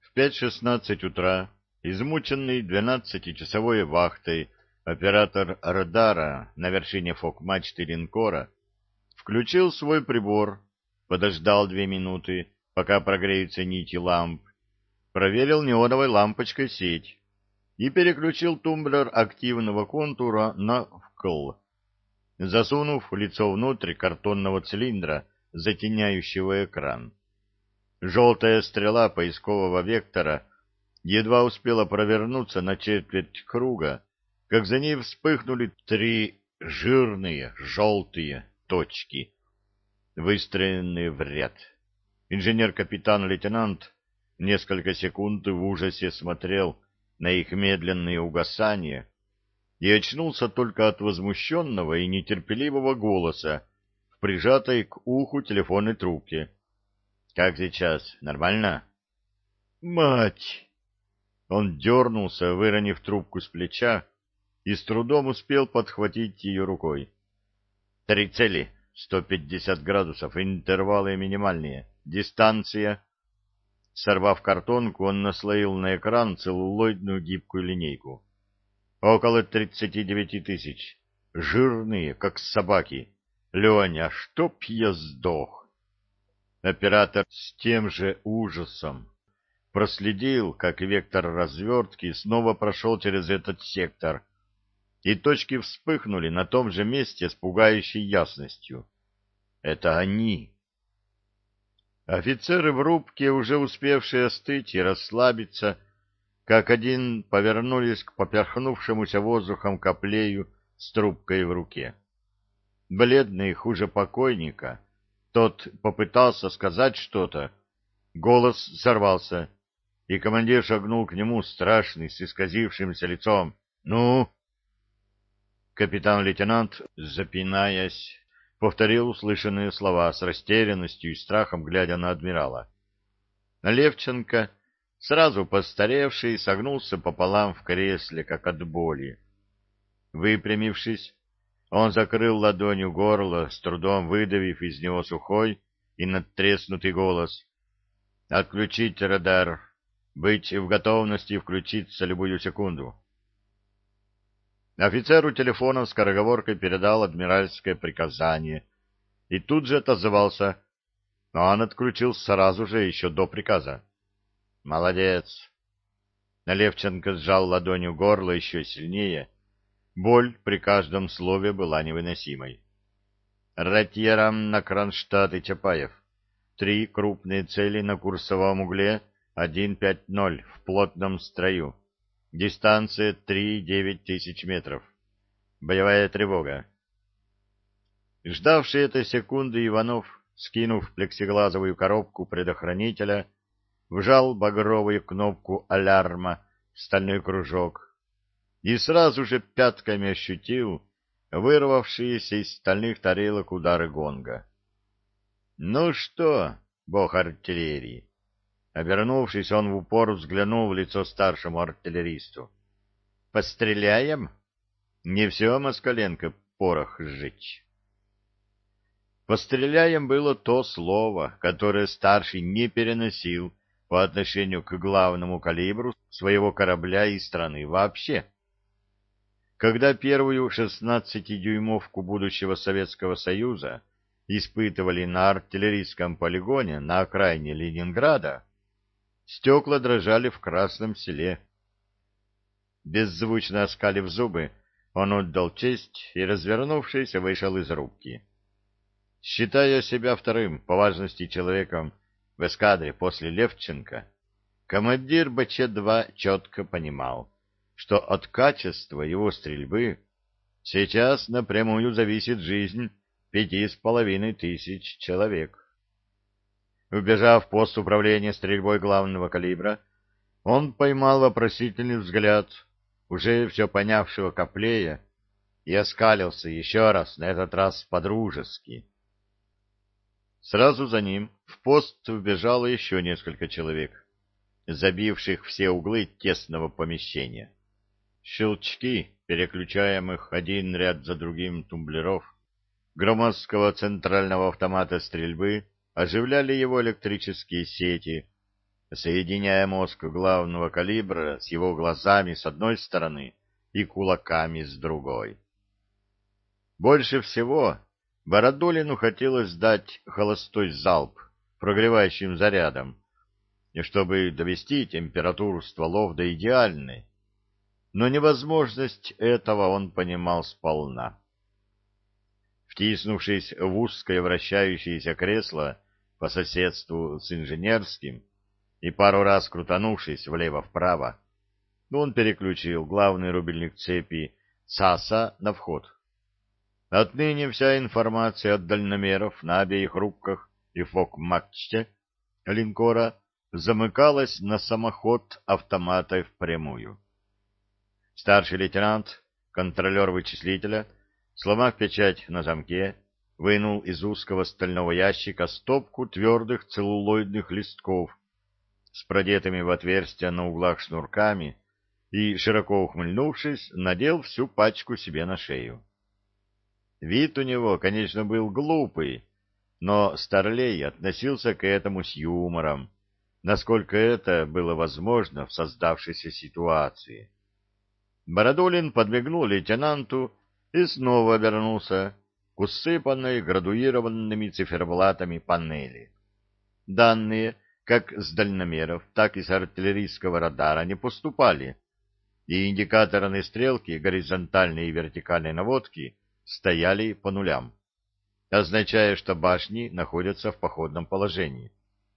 В 5:16 утра, измученный 12-часовой вахтой, оператор радара на вершине фок-мачты линкора включил свой прибор, подождал 2 минуты, пока прогреются нити ламп, проверил неоновой лампочкой сеть и переключил тумблер активного контура на вкл, засунув лицо внутрь картонного цилиндра, затеняющего экран. Желтая стрела поискового вектора едва успела провернуться на четверть круга, как за ней вспыхнули 3 жирные желтые точки, выстроенные в ряд. Инженер-капитан-лейтенант несколько секунд в ужасе смотрел на их медленное угасание и очнулся только от возмущенного и нетерпеливого голоса в прижатой к уху телефонной трубке. «Как сейчас? Нормально?» «Мать!» Он дернулся, выронив трубку с плеча, и с трудом успел подхватить ее рукой. 3 цели, 150 градусов, интервалы минимальные, дистанция. Сорвав картонку, он наслоил на экран целлулоидную гибкую линейку. Около 39 тысяч. Жирные, как собаки. Леня, чтоб я сдох. Оператор с тем же ужасом проследил, как вектор развертки снова прошел через этот сектор, и точки вспыхнули на том же месте с пугающей ясностью. Это они. Офицеры в рубке, уже успевшие остыть и расслабиться, как один повернулись к поперхнувшемуся воздухом коплею с трубкой в руке. Бледный, хуже покойника, тот попытался сказать что-то, голос сорвался, и командир шагнул к нему, страшный, с исказившимся лицом. «Ну?» Капитан-лейтенант, запинаясь, повторил услышанные слова с растерянностью и страхом, глядя на адмирала. Левченко, сразу постаревший, согнулся пополам в кресле, как от боли. Выпрямившись, он закрыл ладонью горло, с трудом выдавив из него сухой и надтреснутый голос. «Отключить радар. Быть в готовности включиться любую секунду». Офицеру телефона скороговоркой передал адмиральское приказание и тут же отозвался, но он отключился сразу же, еще до приказа. «Молодец!» Левченко сжал ладонью горло еще сильнее. Боль при каждом слове была невыносимой. «Ротьерам на Кронштадт и Чапаев. 3 крупные цели на курсовом угле 150 в плотном строю. Дистанция 3-9 тысяч метров. Боевая тревога». Ждавший этой секунды Иванов, скинув плексиглазовую коробку предохранителя, вжал багровую кнопку алярма в стальной кружок и сразу же пятками ощутил вырвавшиеся из стальных тарелок удары гонга. «Ну что, бог артиллерии?» Обернувшись, он в упор взглянул в лицо старшему артиллеристу. «Постреляем? Не все, Москаленко, порох сжечь». «Постреляем» было то слово, которое старший не переносил по отношению к главному калибру своего корабля и страны вообще. Когда первую 16-дюймовку будущего Советского Союза испытывали на артиллерийском полигоне на окраине Ленинграда, стекла дрожали в Красном Селе. Беззвучно оскалив зубы, он отдал честь и, развернувшись, вышел из рубки. Считая себя вторым по важности человеком в эскадре после Левченко, командир БЧ-2 четко понимал, что от качества его стрельбы сейчас напрямую зависит жизнь 5500 человек. Убежав в пост управления стрельбой главного калибра, он поймал вопросительный взгляд уже все понявшего Коплея и оскалился еще раз, на этот раз по-дружески. Сразу за ним в пост вбежало еще несколько человек, забивших все углы тесного помещения. Щелчки переключаемых один ряд за другим тумблеров громоздкого центрального автомата стрельбы оживляли его электрические сети, соединяя мозг главного калибра с его глазами с одной стороны и кулаками с другой. Больше всего Бородулину хотелось дать холостой залп прогревающим зарядом, чтобы довести температуру стволов до идеальной, но невозможность этого он понимал сполна. Втиснувшись в узкое вращающееся кресло по соседству с инженерским и пару раз крутанувшись влево-вправо, он переключил главный рубильник цепи ЦАСа на вход. Отныне вся информация от дальномеров на обеих рубках и фок-мачте линкора замыкалась на самоход автомата впрямую. Старший лейтенант, контролер вычислителя, сломав печать на замке, вынул из узкого стального ящика стопку твердых целлулоидных листков с продетыми в отверстия на углах шнурками и, широко ухмыльнувшись, надел всю пачку себе на шею. Вид у него, конечно, был глупый, но Старлей относился к этому с юмором, насколько это было возможно в создавшейся ситуации. Бородулин подмигнул лейтенанту и снова обернулся к усыпанной градуированными циферблатами панели. Данные как с дальномеров, так и с артиллерийского радара не поступали, и индикаторные стрелки горизонтальной и вертикальной наводки стояли по нулям, означая, что башни находятся в походном положении.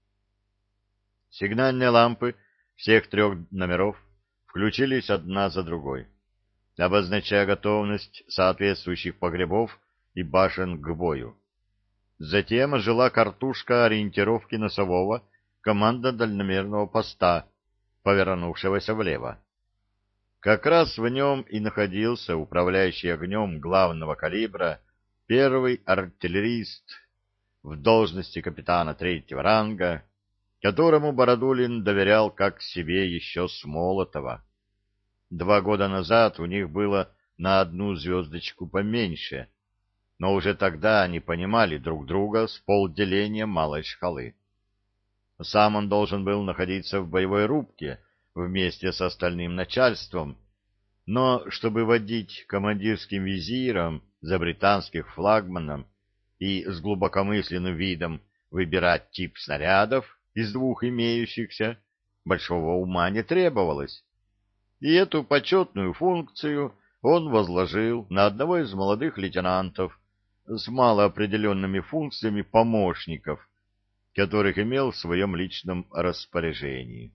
Сигнальные лампы всех трех номеров включились одна за другой, обозначая готовность соответствующих погребов и башен к бою. Затем ожила картушка ориентировки носового командно-дальномерного поста, повернувшегося влево. Как раз в нем и находился управляющий огнем главного калибра первый артиллерист в должности капитана третьего ранга, которому Бородулин доверял как себе еще с Молотова. 2 года назад у них было на 1 звездочку поменьше, но уже тогда они понимали друг друга с полделения малой шкалы. Сам он должен был находиться в боевой рубке вместе с остальным начальством, но чтобы водить командирским визиром за британских флагманом и с глубокомысленным видом выбирать тип снарядов из 2 имеющихся, большого ума не требовалось. И эту почетную функцию он возложил на одного из молодых лейтенантов с малоопределенными функциями помощников, которых имел в своем личном распоряжении.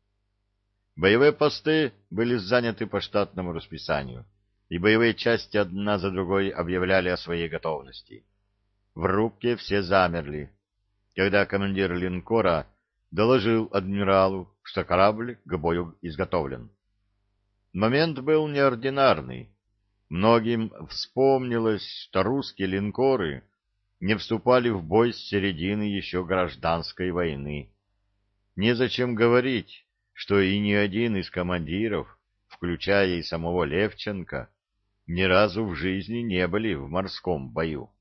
Боевые посты были заняты по штатному расписанию, и боевые части одна за другой объявляли о своей готовности. В рубке все замерли, когда командир линкора доложил адмиралу, что корабль к бою изготовлен. Момент был неординарный. Многим вспомнилось, что русские линкоры не вступали в бой с середины еще гражданской войны. Незачем говорить, что и ни один из командиров, включая и самого Левченко, ни разу в жизни не были в морском бою.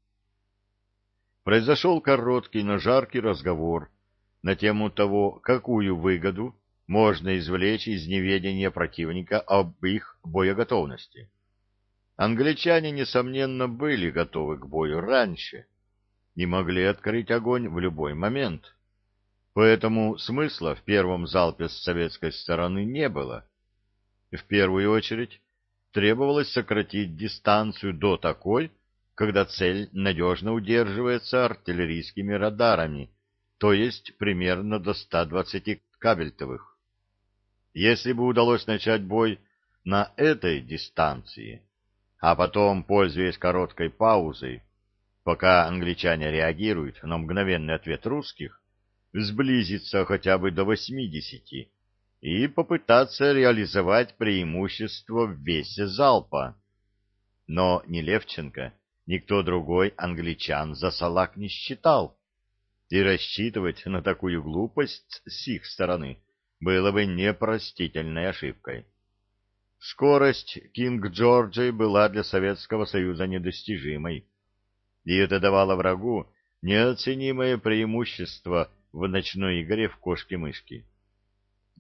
Произошел короткий, но жаркий разговор на тему того, какую выгоду можно извлечь из неведения противника об их боеготовности. Англичане, несомненно, были готовы к бою раньше и могли открыть огонь в любой момент. Поэтому смысла в первом залпе с советской стороны не было. В первую очередь требовалось сократить дистанцию до такой, когда цель надежно удерживается артиллерийскими радарами, то есть примерно до 120 кабельтовых. Если бы удалось начать бой на этой дистанции, а потом, пользуясь короткой паузой, пока англичане реагируют на мгновенный ответ русских, сблизиться хотя бы до 80 и попытаться реализовать преимущество в весе залпа. Но ни Левченко, никто другой англичан за салак не считал, и рассчитывать на такую глупость с их стороны было бы непростительной ошибкой. Скорость Кинг-Джорджа была для Советского Союза недостижимой, и это давало врагу неоценимое преимущество в ночной игре в кошки-мышки.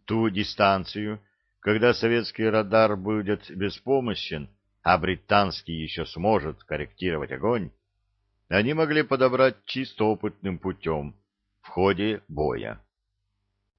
Ту дистанцию, когда советский радар будет беспомощен, а британский еще сможет корректировать огонь, они могли подобрать чисто опытным путем в ходе боя.